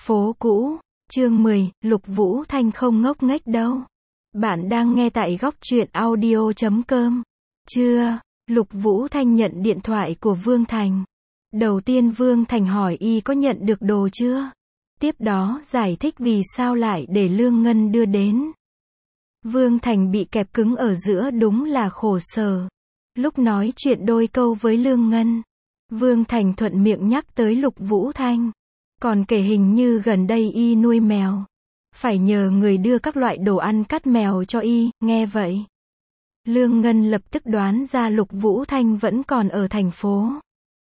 Phố cũ, chương 10, Lục Vũ Thanh không ngốc nghếch đâu. Bạn đang nghe tại góc truyện audio.com. Chưa, Lục Vũ Thanh nhận điện thoại của Vương Thành. Đầu tiên Vương Thành hỏi y có nhận được đồ chưa. Tiếp đó giải thích vì sao lại để Lương Ngân đưa đến. Vương Thành bị kẹp cứng ở giữa đúng là khổ sở. Lúc nói chuyện đôi câu với Lương Ngân, Vương Thành thuận miệng nhắc tới Lục Vũ Thanh. Còn kể hình như gần đây y nuôi mèo. Phải nhờ người đưa các loại đồ ăn cắt mèo cho y, nghe vậy. Lương Ngân lập tức đoán ra Lục Vũ Thanh vẫn còn ở thành phố.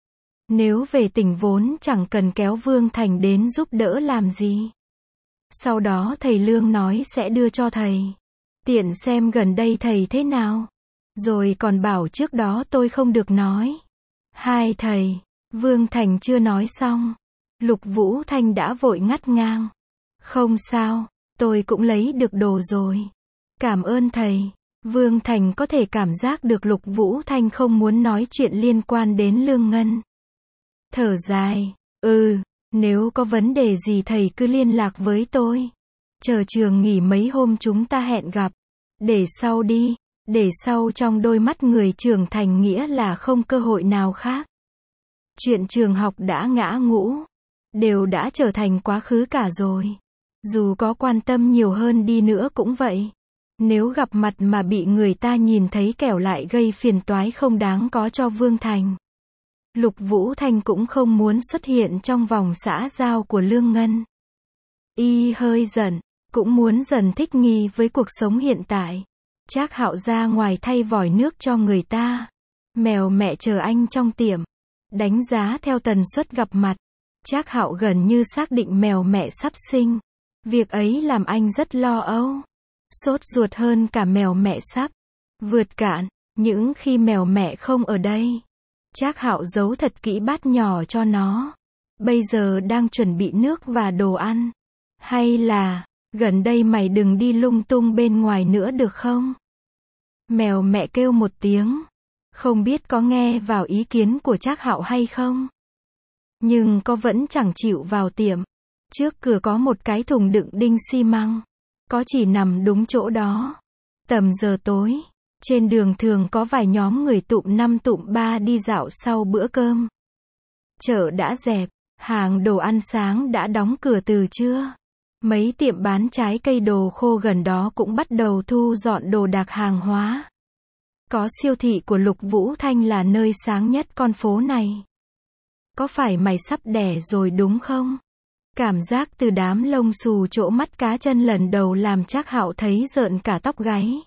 Nếu về tỉnh vốn chẳng cần kéo Vương Thành đến giúp đỡ làm gì. Sau đó thầy Lương nói sẽ đưa cho thầy. Tiện xem gần đây thầy thế nào. Rồi còn bảo trước đó tôi không được nói. Hai thầy, Vương Thành chưa nói xong. Lục Vũ Thanh đã vội ngắt ngang. Không sao, tôi cũng lấy được đồ rồi. Cảm ơn thầy. Vương Thành có thể cảm giác được Lục Vũ Thanh không muốn nói chuyện liên quan đến Lương Ngân. Thở dài, nếu có vấn đề gì thầy cứ liên lạc với tôi. Chờ trường nghỉ mấy hôm chúng ta hẹn gặp. Để sau đi, để sau trong đôi mắt người trưởng thành nghĩa là không cơ hội nào khác. Chuyện trường học đã ngã ngũ. Đều đã trở thành quá khứ cả rồi. Dù có quan tâm nhiều hơn đi nữa cũng vậy. Nếu gặp mặt mà bị người ta nhìn thấy kẻo lại gây phiền toái không đáng có cho Vương Thành. Lục Vũ Thanh cũng không muốn xuất hiện trong vòng xã giao của Lương Ngân. Y hơi giận, cũng muốn dần thích nghi với cuộc sống hiện tại. Trác Hạo ra ngoài thay vòi nước cho người ta. Mèo mẹ chờ anh trong tiệm. Đánh giá theo tần suất gặp mặt. Trác Hạo gần như xác định mèo mẹ sắp sinh. Việc ấy làm anh rất lo âu. Sốt ruột hơn cả mèo mẹ sắp vượt cạn. Những khi mèo mẹ không ở đây, Trác Hạo giấu thật kỹ bát nhỏ cho nó. Bây giờ đang chuẩn bị nước và đồ ăn. Hay là, gần đây mày đừng đi lung tung bên ngoài nữa được không? Mèo mẹ kêu một tiếng. Không biết có nghe vào ý kiến của Trác Hạo hay không? Nhưng có vẫn chẳng chịu vào tiệm. Trước cửa có một cái thùng đựng đinh xi măng. Có chỉ nằm đúng chỗ đó. Tầm giờ tối, trên đường thường có vài nhóm người tụm 5 tụm 3 đi dạo sau bữa cơm. Chợ đã dẹp, hàng đồ ăn sáng đã đóng cửa từ trưa. Mấy tiệm bán trái cây đồ khô gần đó cũng bắt đầu thu dọn đồ đạc hàng hóa. Có siêu thị của Lục Vũ Thanh là nơi sáng nhất con phố này. Có phải mày sắp đẻ rồi đúng không? Cảm giác từ đám lông xù chỗ mắt cá chân lần đầu làm Trác Hạo thấy rợn cả tóc gáy.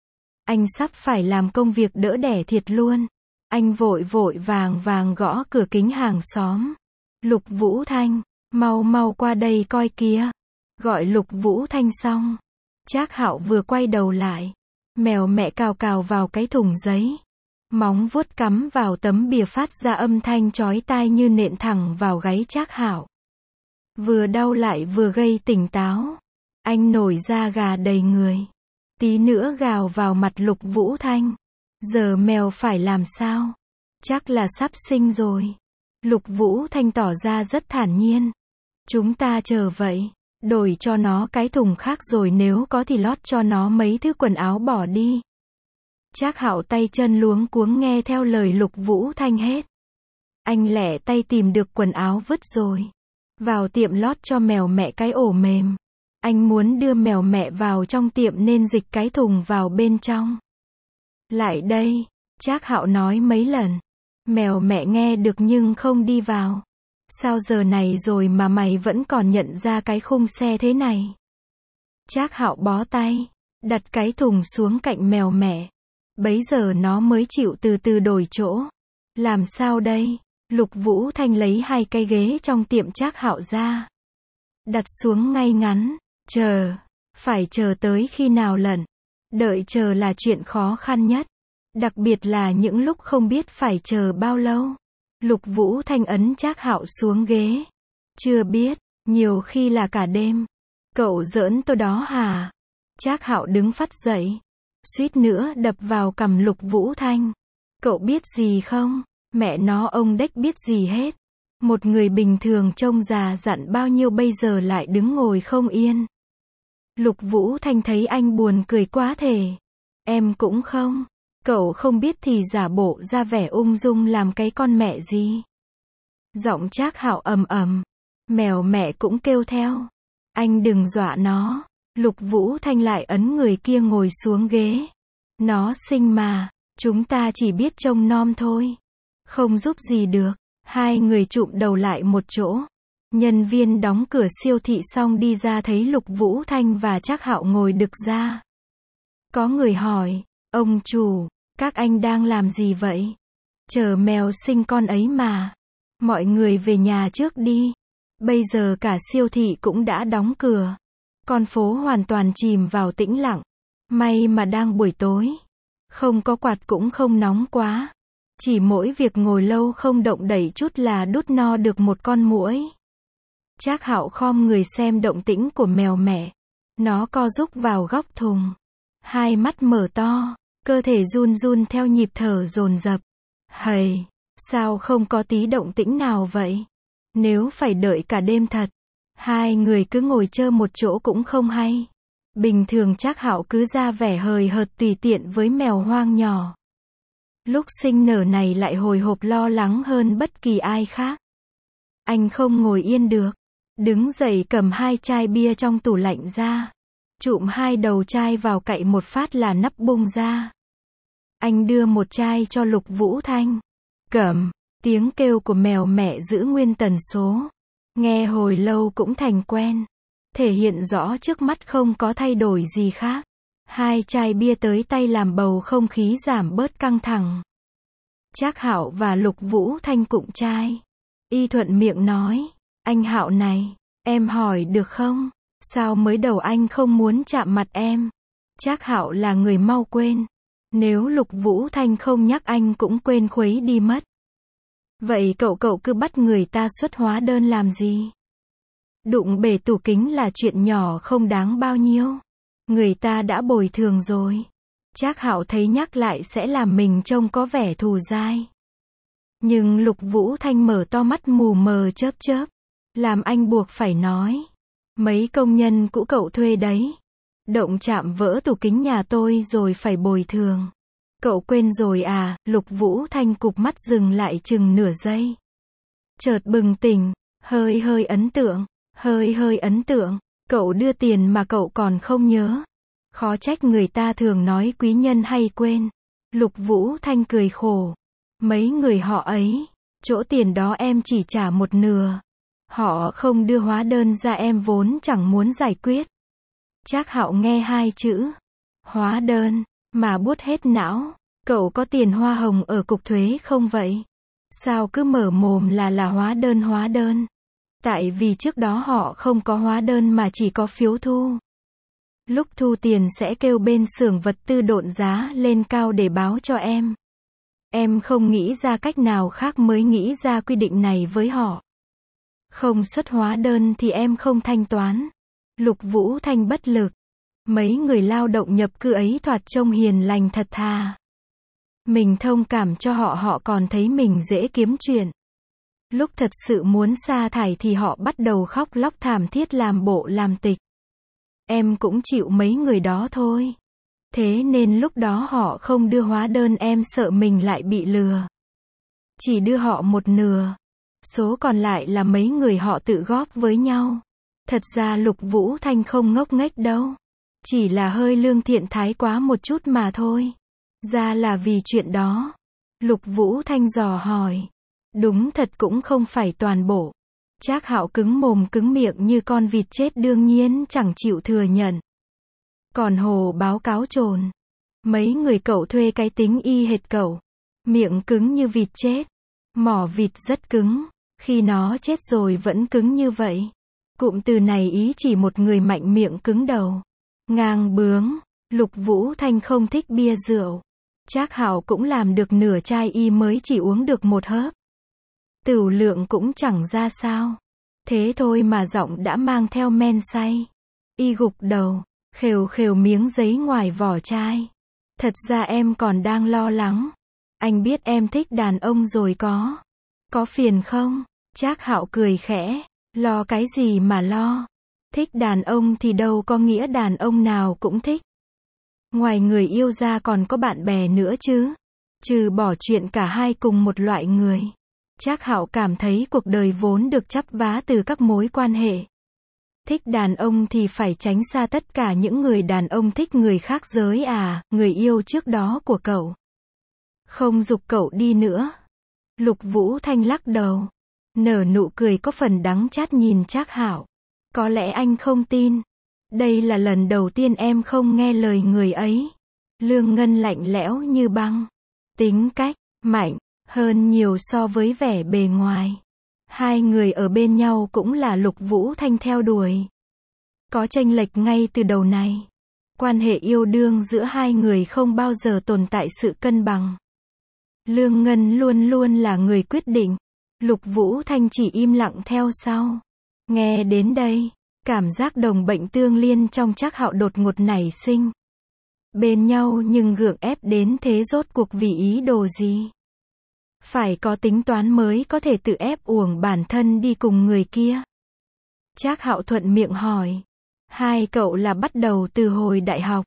Anh sắp phải làm công việc đỡ đẻ thiệt luôn. Anh vội vội vàng vàng gõ cửa kính hàng xóm. Lục Vũ Thanh, mau mau qua đây coi kìa. Gọi Lục Vũ Thanh xong, Trác Hạo vừa quay đầu lại. Mèo mẹ cào cào vào cái thùng giấy. Móng vuốt cắm vào tấm bìa phát ra âm thanh chói tai như nện thẳng vào gáy Trác Hạo. Vừa đau lại vừa gây tỉnh táo. Anh nổi da gà đầy người. Tí nữa gào vào mặt Lục Vũ Thanh. Giờ mèo phải làm sao? Chắc là sắp sinh rồi. Lục Vũ Thanh tỏ ra rất thản nhiên. Chúng ta chờ vậy. Đổi cho nó cái thùng khác rồi nếu có thì lót cho nó mấy thứ quần áo bỏ đi. Trác Hạo tay chân luống cuống nghe theo lời Lục Vũ Thanh hết. Anh lẻ tay tìm được quần áo vứt rồi. Vào tiệm lót cho mèo mẹ cái ổ mềm. Anh muốn đưa mèo mẹ vào trong tiệm nên dịch cái thùng vào bên trong. Lại đây, Trác Hạo nói mấy lần. Mèo mẹ nghe được nhưng không đi vào. Sao giờ này rồi mà mày vẫn còn nhận ra cái khung xe thế này? Trác Hạo bó tay, đặt cái thùng xuống cạnh mèo mẹ. Bấy giờ nó mới chịu từ từ đổi chỗ. Làm sao đây? Lục Vũ Thanh lấy 2 cái ghế trong tiệm Trác Hạo ra. Đặt xuống ngay ngắn. Chờ. Phải chờ tới khi nào lận? Đợi chờ là chuyện khó khăn nhất. Đặc biệt là những lúc không biết phải chờ bao lâu. Lục Vũ Thanh ấn Trác Hạo xuống ghế. Chưa biết, nhiều khi là cả đêm. Cậu giỡn tôi đó hả? Trác Hạo đứng phắt dậy. Suýt nữa đập vào cằm Lục Vũ Thanh. Cậu biết gì không? Mẹ nó ông đếch biết gì hết. Một người bình thường trông già dặn bao nhiêu bây giờ lại đứng ngồi không yên. Lục Vũ Thanh thấy anh buồn cười quá thể. Em cũng không. Cậu không biết thì giả bộ ra vẻ ung dung làm cái con mẹ gì. Giọng Trác Hạo ầm ầm. Mèo mẹ cũng kêu theo. Anh đừng dọa nó. Lục Vũ Thanh lại ấn người kia ngồi xuống ghế. Nó xinh mà. Chúng ta chỉ biết trông nom thôi. Không giúp gì được. Hai người chụm đầu lại một chỗ. Nhân viên đóng cửa siêu thị xong đi ra thấy Lục Vũ Thanh và Trác Hạo ngồi đực ra. Có người hỏi, ông chủ, các anh đang làm gì vậy? Chờ mèo sinh con ấy mà. Mọi người về nhà trước đi. Bây giờ cả siêu thị cũng đã đóng cửa. Con phố hoàn toàn chìm vào tĩnh lặng. May mà đang buổi tối. Không có quạt cũng không nóng quá. Chỉ mỗi việc ngồi lâu không động đậy chút là đút no được một con muỗi. Trác Hạo khom người xem động tĩnh của mèo mẹ. Nó co rúc vào góc thùng. Hai mắt mở to, cơ thể run run theo nhịp thở dồn dập. Hầy, sao không có tí động tĩnh nào vậy? Nếu phải đợi cả đêm thật, hai người cứ ngồi chơi một chỗ cũng không hay. Bình thường Trác Hạo cứ ra vẻ hời hợt tùy tiện với mèo hoang nhỏ. Lúc sinh nở này lại hồi hộp lo lắng hơn bất kỳ ai khác. Anh không ngồi yên được. Đứng dậy cầm hai chai bia trong tủ lạnh ra. Trụm hai đầu chai vào cậy một phát là nắp bung ra. Anh đưa một chai cho Lục Vũ Thanh. Cẩm, tiếng kêu của mèo mẹ giữ nguyên tần số. Nghe hồi lâu cũng thành quen. Thể hiện rõ trước mắt không có thay đổi gì khác. Hai chai bia tới tay làm bầu không khí giảm bớt căng thẳng. Trác Hạo và Lục Vũ Thanh cụng chai. Y thuận miệng nói, anh Hạo này, em hỏi được không? Sao mới đầu anh không muốn chạm mặt em? Trác Hạo là người mau quên. Nếu Lục Vũ Thanh không nhắc anh cũng quên khuấy đi mất. Vậy cậu cứ bắt người ta xuất hóa đơn làm gì? Đụng bể tủ kính là chuyện nhỏ không đáng bao nhiêu. Người ta đã bồi thường rồi. Trác Hạo thấy nhắc lại sẽ làm mình trông có vẻ thù dai. Nhưng Lục Vũ Thanh mở to mắt mù mờ chớp chớp. Làm anh buộc phải nói. Mấy công nhân cũ cậu thuê đấy. Động chạm vỡ tủ kính nhà tôi rồi phải bồi thường. Cậu quên rồi à? Lục Vũ Thanh cụp mắt dừng lại chừng nửa giây. Chợt bừng tỉnh. Hơi ấn tượng. Cậu đưa tiền mà cậu còn không nhớ. Khó trách người ta thường nói quý nhân hay quên. Lục Vũ Thanh cười khổ. Mấy người họ ấy, chỗ tiền đó em chỉ trả một nửa. Họ không đưa hóa đơn ra em vốn chẳng muốn giải quyết. Trác Hạo nghe hai chữ hóa đơn mà buốt hết não. Cậu có tiền hoa hồng ở cục thuế không vậy? Sao cứ mở mồm là hóa đơn? Tại vì trước đó họ không có hóa đơn mà chỉ có phiếu thu. Lúc thu tiền sẽ kêu bên xưởng vật tư độn giá lên cao để báo cho em. Em không nghĩ ra cách nào khác mới nghĩ ra quy định này với họ. Không xuất hóa đơn thì em không thanh toán. Lục Vũ Thanh bất lực. Mấy người lao động nhập cư ấy thoạt trông hiền lành thật thà. Mình thông cảm cho họ còn thấy mình dễ kiếm chuyện. Lúc thật sự muốn sa thải thì họ bắt đầu khóc lóc thảm thiết làm bộ làm tịch. Em cũng chịu mấy người đó thôi. Thế nên lúc đó họ không đưa hóa đơn em sợ mình lại bị lừa. Chỉ đưa họ một nửa. Số còn lại là mấy người họ tự góp với nhau. Thật ra Lục Vũ Thanh không ngốc nghếch đâu. Chỉ là hơi lương thiện thái quá một chút mà thôi. Ra là vì chuyện đó. Lục Vũ Thanh dò hỏi. Đúng thật cũng không phải toàn bộ. Trác Hạo cứng mồm cứng miệng như con vịt chết đương nhiên chẳng chịu thừa nhận. Còn Hồ báo cáo trồn. Mấy người cậu thuê cái tính y hệt cậu. Miệng cứng như vịt chết. Mỏ vịt rất cứng. Khi nó chết rồi vẫn cứng như vậy. Cụm từ này ý chỉ một người mạnh miệng cứng đầu. Ngang bướng. Lục Vũ Thanh không thích bia rượu. Trác Hạo cũng làm được nửa chai y mới chỉ uống được một hớp. Tửu lượng cũng chẳng ra sao. Thế thôi mà giọng đã mang theo men say. Y gục đầu, khều khều miếng giấy ngoài vỏ chai. Thật ra em còn đang lo lắng. Anh biết em thích đàn ông rồi có. Có phiền không? Trác Hạo cười khẽ, lo cái gì mà lo. Thích đàn ông thì đâu có nghĩa đàn ông nào cũng thích. Ngoài người yêu ra còn có bạn bè nữa chứ. Trừ bỏ chuyện cả hai cùng một loại người. Trác Hạo cảm thấy cuộc đời vốn được chắp vá từ các mối quan hệ. Thích đàn ông thì phải tránh xa tất cả những người đàn ông thích người khác giới à, người yêu trước đó của cậu. Không giục cậu đi nữa. Lục Vũ Thanh lắc đầu. Nở nụ cười có phần đắng chát nhìn Trác Hạo. Có lẽ anh không tin. Đây là lần đầu tiên em không nghe lời người ấy. Lương Ngân lạnh lẽo như băng. Tính cách, mạnh, hơn nhiều so với vẻ bề ngoài. Hai người ở bên nhau cũng là Lục Vũ Thanh theo đuổi. Có chênh lệch ngay từ đầu này. Quan hệ yêu đương giữa hai người không bao giờ tồn tại sự cân bằng. Lương Ngân luôn luôn là người quyết định. Lục Vũ Thanh chỉ im lặng theo sau. Nghe đến đây, cảm giác đồng bệnh tương liên trong Trác Hạo đột ngột nảy sinh. Bên nhau nhưng gượng ép đến thế rốt cuộc vì ý đồ gì? Phải có tính toán mới có thể tự ép uổng bản thân đi cùng người kia. Trác Hạo thuận miệng hỏi. Hai cậu là bắt đầu từ hồi đại học.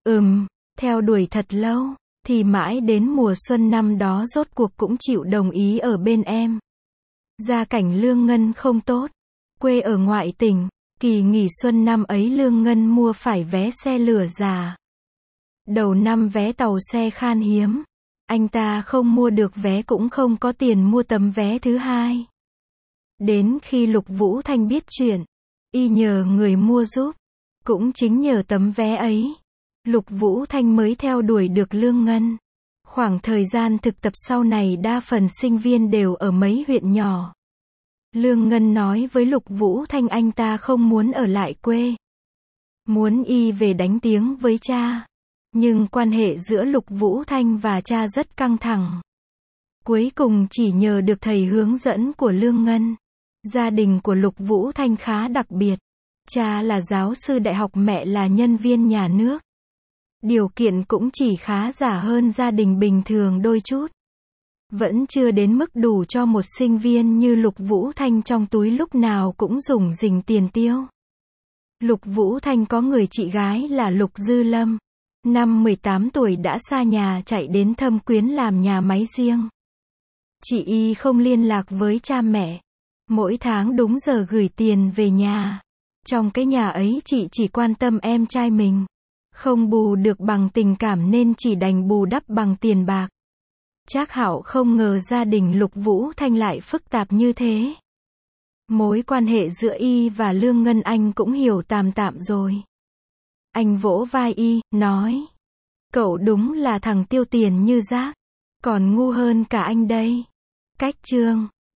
Theo đuổi thật lâu, thì mãi đến mùa xuân năm đó rốt cuộc cũng chịu đồng ý ở bên em. Gia cảnh Lương Ngân không tốt. Quê ở ngoại tỉnh. Kỳ nghỉ xuân năm ấy Lương Ngân mua phải vé xe lửa già. Đầu năm vé tàu xe khan hiếm. Anh ta không mua được vé cũng không có tiền mua tấm vé thứ hai. Đến khi Lục Vũ Thanh biết chuyện, y nhờ người mua giúp. Cũng chính nhờ tấm vé ấy, Lục Vũ Thanh mới theo đuổi được Lương Ngân. Khoảng thời gian thực tập sau này đa phần sinh viên đều ở mấy huyện nhỏ. Lương Ngân nói với Lục Vũ Thanh anh ta không muốn ở lại quê. Muốn y về đánh tiếng với cha. Nhưng quan hệ giữa Lục Vũ Thanh và cha rất căng thẳng. Cuối cùng chỉ nhờ được thầy hướng dẫn của Lương Ngân. Gia đình của Lục Vũ Thanh khá đặc biệt. Cha là giáo sư đại học, mẹ là nhân viên nhà nước. Điều kiện cũng chỉ khá giả hơn gia đình bình thường đôi chút. Vẫn chưa đến mức đủ cho một sinh viên như Lục Vũ Thanh trong túi lúc nào cũng rủng rỉnh tiền tiêu. Lục Vũ Thanh có người chị gái là Lục Dư Lâm. Năm 18 tuổi đã xa nhà chạy đến Thâm Quyến làm nhà máy riêng. Chị y không liên lạc với cha mẹ. Mỗi tháng đúng giờ gửi tiền về nhà. Trong cái nhà ấy chị chỉ quan tâm em trai mình. Không bù được bằng tình cảm nên chỉ đành bù đắp bằng tiền bạc. Trác Hạo không ngờ gia đình Lục Vũ Thanh lại phức tạp như thế. Mối quan hệ giữa y và Lương Ngân anh cũng hiểu tạm tạm rồi. Anh vỗ vai y, nói. Cậu đúng là thằng tiêu tiền như rác. Còn ngu hơn cả anh đây. Cách chương